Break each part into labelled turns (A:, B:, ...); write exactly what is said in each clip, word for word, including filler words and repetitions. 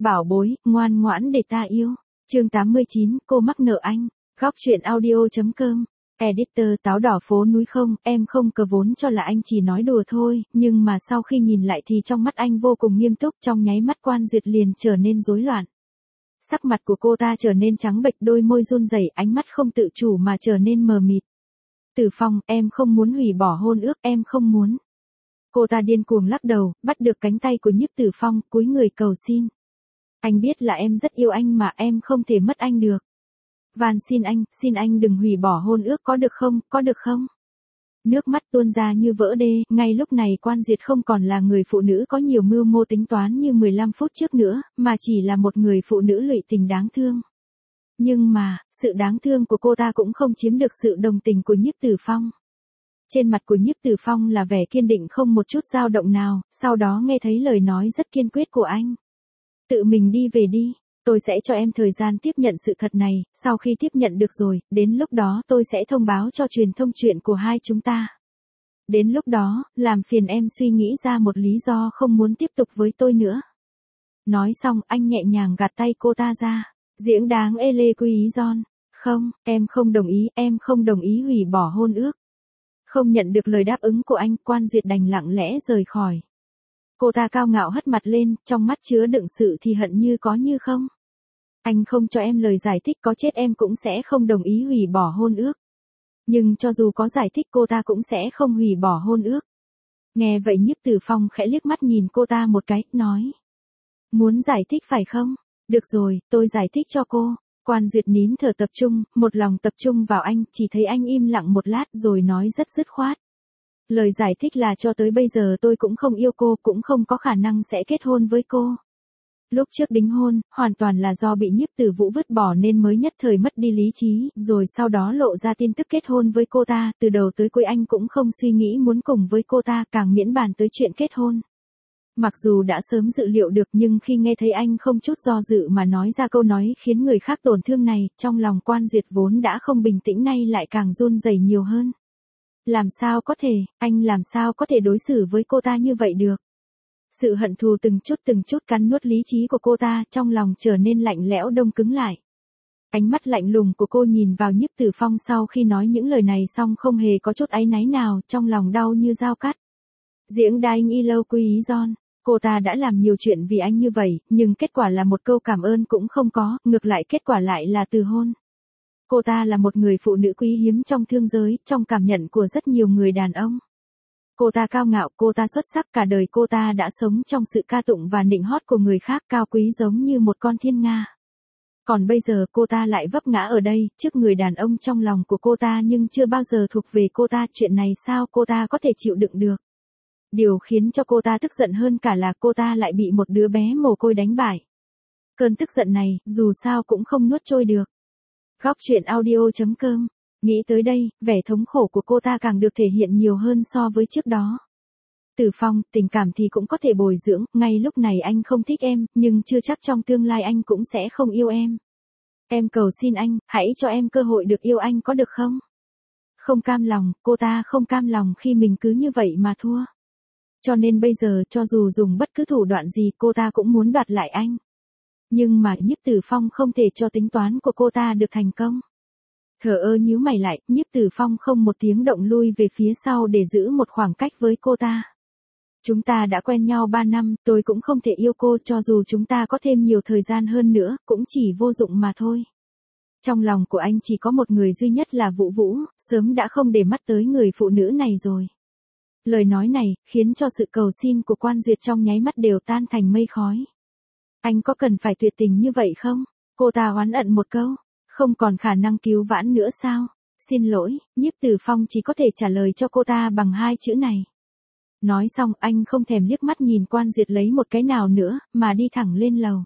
A: bảo bối, ngoan ngoãn để ta yêu. Chương tám mươi chín, cô mắc nợ anh. Góc truyện audio.com. Editor táo đỏ phố núi không, em không cờ vốn cho là anh chỉ nói đùa thôi, nhưng mà sau khi nhìn lại thì trong mắt anh vô cùng nghiêm túc, trong nháy mắt Quan Duyệt liền trở nên rối loạn. Sắc mặt của cô ta trở nên trắng bệch, đôi môi run rẩy, ánh mắt không tự chủ mà trở nên mờ mịt. Tử Phong, em không muốn hủy bỏ hôn ước, em không muốn. Cô ta điên cuồng lắc đầu, bắt được cánh tay của Nhiếp Tử Phong, cúi người cầu xin. Anh biết là em rất yêu anh mà em không thể mất anh được. Van xin anh, xin anh đừng hủy bỏ hôn ước có được không, có được không? Nước mắt tuôn ra như vỡ đê, ngay lúc này Quan Duyệt không còn là người phụ nữ có nhiều mưu mô tính toán như mười lăm phút trước nữa, mà chỉ là một người phụ nữ lụy tình đáng thương. Nhưng mà, sự đáng thương của cô ta cũng không chiếm được sự đồng tình của Nhiếp Tử Phong. Trên mặt của Nhiếp Tử Phong là vẻ kiên định không một chút dao động nào, sau đó nghe thấy lời nói rất kiên quyết của anh. Tự mình đi về đi, tôi sẽ cho em thời gian tiếp nhận sự thật này, sau khi tiếp nhận được rồi, đến lúc đó tôi sẽ thông báo cho truyền thông chuyện của hai chúng ta. Đến lúc đó, làm phiền em suy nghĩ ra một lý do không muốn tiếp tục với tôi nữa. Nói xong, anh nhẹ nhàng gạt tay cô ta ra. Diễn đáng ê lê quy ý giòn. Không, em không đồng ý, em không đồng ý hủy bỏ hôn ước. Không nhận được lời đáp ứng của anh, Quan Duyệt đành lặng lẽ rời khỏi. Cô ta cao ngạo hất mặt lên, trong mắt chứa đựng sự thì hận như có như không. Anh không cho em lời giải thích, có chết em cũng sẽ không đồng ý hủy bỏ hôn ước. Nhưng cho dù có giải thích cô ta cũng sẽ không hủy bỏ hôn ước. Nghe vậy Nhiếp Tử Phong khẽ liếc mắt nhìn cô ta một cái, nói. Muốn giải thích phải không? Được rồi, tôi giải thích cho cô. Quan Duyệt nín thở tập trung, một lòng tập trung vào anh, chỉ thấy anh im lặng một lát rồi nói rất dứt khoát. Lời giải thích là cho tới bây giờ tôi cũng không yêu cô, cũng không có khả năng sẽ kết hôn với cô. Lúc trước đính hôn, hoàn toàn là do bị Nhiếp Tử Vũ vứt bỏ nên mới nhất thời mất đi lý trí, rồi sau đó lộ ra tin tức kết hôn với cô ta, từ đầu tới cuối anh cũng không suy nghĩ muốn cùng với cô ta, càng miễn bàn tới chuyện kết hôn. Mặc dù đã sớm dự liệu được nhưng khi nghe thấy anh không chút do dự mà nói ra câu nói khiến người khác tổn thương này, trong lòng Quan Duyệt vốn đã không bình tĩnh nay lại càng run rẩy nhiều hơn. Làm sao có thể, anh làm sao có thể đối xử với cô ta như vậy được? Sự hận thù từng chút từng chút cắn nuốt lý trí của cô ta, trong lòng trở nên lạnh lẽo đông cứng lại. Ánh mắt lạnh lùng của cô nhìn vào Nhiếp Tử Phong sau khi nói những lời này xong không hề có chút áy náy nào, trong lòng đau như dao cắt. Diễn đai y lâu quý ý giòn. Cô ta đã làm nhiều chuyện vì anh như vậy, nhưng kết quả là một câu cảm ơn cũng không có, ngược lại kết quả lại là từ hôn. Cô ta là một người phụ nữ quý hiếm trong thương giới, trong cảm nhận của rất nhiều người đàn ông. Cô ta cao ngạo, cô ta xuất sắc, cả đời cô ta đã sống trong sự ca tụng và nịnh hót của người khác, cao quý giống như một con thiên nga. Còn bây giờ cô ta lại vấp ngã ở đây, trước người đàn ông trong lòng của cô ta nhưng chưa bao giờ thuộc về cô ta, chuyện này sao cô ta có thể chịu đựng được. Điều khiến cho cô ta tức giận hơn cả là cô ta lại bị một đứa bé mồ côi đánh bại. Cơn tức giận này, dù sao cũng không nuốt trôi được. Góc truyện audio.com. Nghĩ tới đây, vẻ thống khổ của cô ta càng được thể hiện nhiều hơn so với trước đó. Tử Phong, tình cảm thì cũng có thể bồi dưỡng, ngay lúc này anh không thích em, nhưng chưa chắc trong tương lai anh cũng sẽ không yêu em. Em cầu xin anh, hãy cho em cơ hội được yêu anh có được không? Không cam lòng, cô ta không cam lòng khi mình cứ như vậy mà thua. Cho nên bây giờ cho dù dùng bất cứ thủ đoạn gì cô ta cũng muốn đoạt lại anh. Nhưng mà Nhiếp Tử Phong không thể cho tính toán của cô ta được thành công. Thở ơ nhíu mày lại, Nhiếp Tử Phong không một tiếng động lui về phía sau để giữ một khoảng cách với cô ta. Chúng ta đã quen nhau ba năm, tôi cũng không thể yêu cô cho dù chúng ta có thêm nhiều thời gian hơn nữa, cũng chỉ vô dụng mà thôi. Trong lòng của anh chỉ có một người duy nhất là Vũ Vũ, sớm đã không để mắt tới người phụ nữ này rồi. Lời nói này, khiến cho sự cầu xin của Quan Duyệt trong nháy mắt đều tan thành mây khói. Anh có cần phải tuyệt tình như vậy không? Cô ta oán ẩn một câu. Không còn khả năng cứu vãn nữa sao? Xin lỗi, Nhiếp Tử Phong chỉ có thể trả lời cho cô ta bằng hai chữ này. Nói xong anh không thèm liếc mắt nhìn Quan Duyệt lấy một cái nào nữa, mà đi thẳng lên lầu.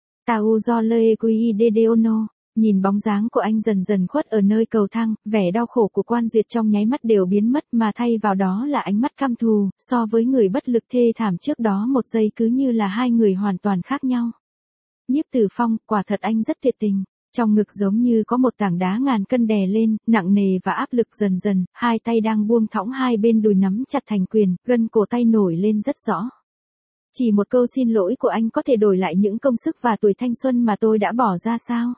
A: Tao do lê quy đê đê ono. Nhìn bóng dáng của anh dần dần khuất ở nơi cầu thang, vẻ đau khổ của Quan Duyệt trong nháy mắt đều biến mất mà thay vào đó là ánh mắt căm thù, so với người bất lực thê thảm trước đó một giây cứ như là hai người hoàn toàn khác nhau. Nhiếp Tử Phong, quả thật anh rất tuyệt tình, trong ngực giống như có một tảng đá ngàn cân đè lên, nặng nề và áp lực dần dần, hai tay đang buông thõng hai bên đùi nắm chặt thành quyền, gân cổ tay nổi lên rất rõ. chỉ một câu xin lỗi của anh có thể đổi lại những công sức và tuổi thanh xuân mà tôi đã bỏ ra sao?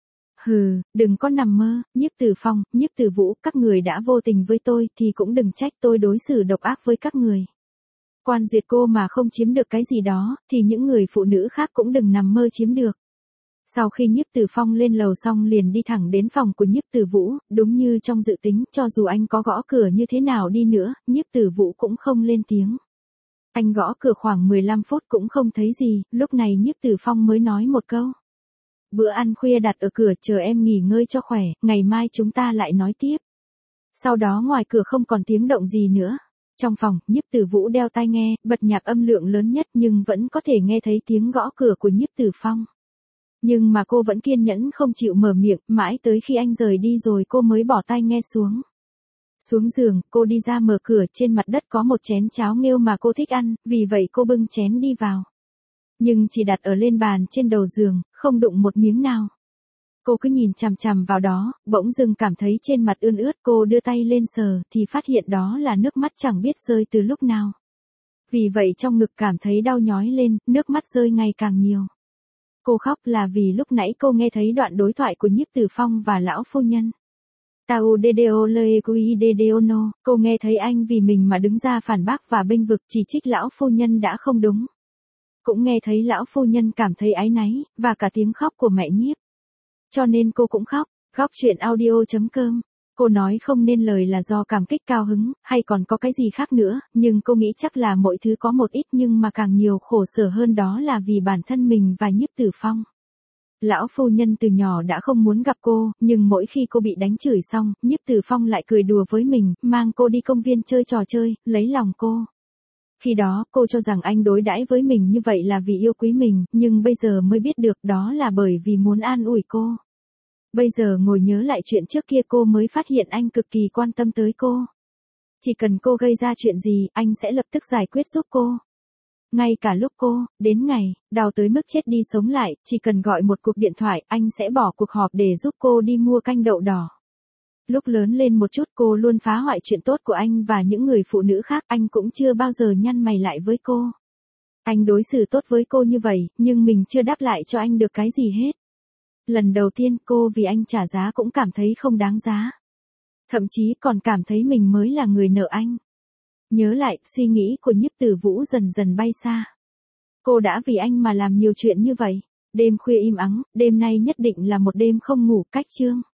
A: Hừ, đừng có nằm mơ, Nhiếp Tử Phong, Nhiếp Tử Vũ, các người đã vô tình với tôi thì cũng đừng trách tôi đối xử độc ác với các người. Quan duyệt cô mà không chiếm được cái gì đó, thì những người phụ nữ khác cũng đừng nằm mơ chiếm được. Sau khi Nhiếp Tử Phong lên lầu xong liền đi thẳng đến phòng của Nhiếp Tử Vũ, đúng như trong dự tính, cho dù anh có gõ cửa như thế nào đi nữa, Nhiếp Tử Vũ cũng không lên tiếng. Anh gõ cửa khoảng mười lăm phút cũng không thấy gì, lúc này Nhiếp Tử Phong mới nói một câu. Bữa ăn khuya đặt ở cửa, chờ em nghỉ ngơi cho khỏe, ngày mai chúng ta lại nói tiếp. Sau đó ngoài cửa không còn tiếng động gì nữa. Trong phòng, Nhiếp Tử Vũ đeo tai nghe, bật nhạc âm lượng lớn nhất nhưng vẫn có thể nghe thấy tiếng gõ cửa của Nhiếp Tử Phong. Nhưng mà cô vẫn kiên nhẫn không chịu mở miệng, mãi tới khi anh rời đi rồi cô mới bỏ tai nghe xuống. Xuống giường, cô đi ra mở cửa, trên mặt đất có một chén cháo nghêu mà cô thích ăn, vì vậy cô bưng chén đi vào. Nhưng chỉ đặt ở lên bàn trên đầu giường, không đụng một miếng nào. Cô cứ nhìn chằm chằm vào đó, bỗng dưng cảm thấy trên mặt ươn ướt, cô đưa tay lên sờ, thì phát hiện đó là nước mắt chẳng biết rơi từ lúc nào. Vì vậy trong ngực cảm thấy đau nhói lên, nước mắt rơi ngày càng nhiều. Cô khóc là vì lúc nãy cô nghe thấy đoạn đối thoại của Nhiếp Tử Phong và lão phu nhân. Tao dedeo le quy dedeo no, cô nghe thấy anh vì mình mà đứng ra phản bác và bênh vực chỉ trích lão phu nhân đã không đúng. Cũng nghe thấy lão phu nhân cảm thấy áy náy, và cả tiếng khóc của mẹ Nhiếp. Cho nên cô cũng khóc. Góc chuyện audio chấm com. Cô nói không nên lời là do cảm kích cao hứng, hay còn có cái gì khác nữa, nhưng cô nghĩ chắc là mọi thứ có một ít nhưng mà càng nhiều khổ sở hơn đó là vì bản thân mình và Nhiếp Tử Phong. Lão phu nhân từ nhỏ đã không muốn gặp cô, nhưng mỗi khi cô bị đánh chửi xong, Nhiếp Tử Phong lại cười đùa với mình, mang cô đi công viên chơi trò chơi, lấy lòng cô. Khi đó, cô cho rằng anh đối đãi với mình như vậy là vì yêu quý mình, nhưng bây giờ mới biết được đó là bởi vì muốn an ủi cô. Bây giờ ngồi nhớ lại chuyện trước kia cô mới phát hiện anh cực kỳ quan tâm tới cô. Chỉ cần cô gây ra chuyện gì, anh sẽ lập tức giải quyết giúp cô. Ngay cả lúc cô, đến ngày, đau tới mức chết đi sống lại, chỉ cần gọi một cuộc điện thoại, anh sẽ bỏ cuộc họp để giúp cô đi mua canh đậu đỏ. Lúc lớn lên một chút cô luôn phá hoại chuyện tốt của anh và những người phụ nữ khác, anh cũng chưa bao giờ nhăn mày lại với cô. Anh đối xử tốt với cô như vậy, nhưng mình chưa đáp lại cho anh được cái gì hết. Lần đầu tiên cô vì anh trả giá cũng cảm thấy không đáng giá. Thậm chí còn cảm thấy mình mới là người nợ anh. Nhớ lại, suy nghĩ của Nhiếp Tử Vũ dần dần bay xa. Cô đã vì anh mà làm nhiều chuyện như vậy. Đêm khuya im ắng, đêm nay nhất định là một đêm không ngủ. Cách chương.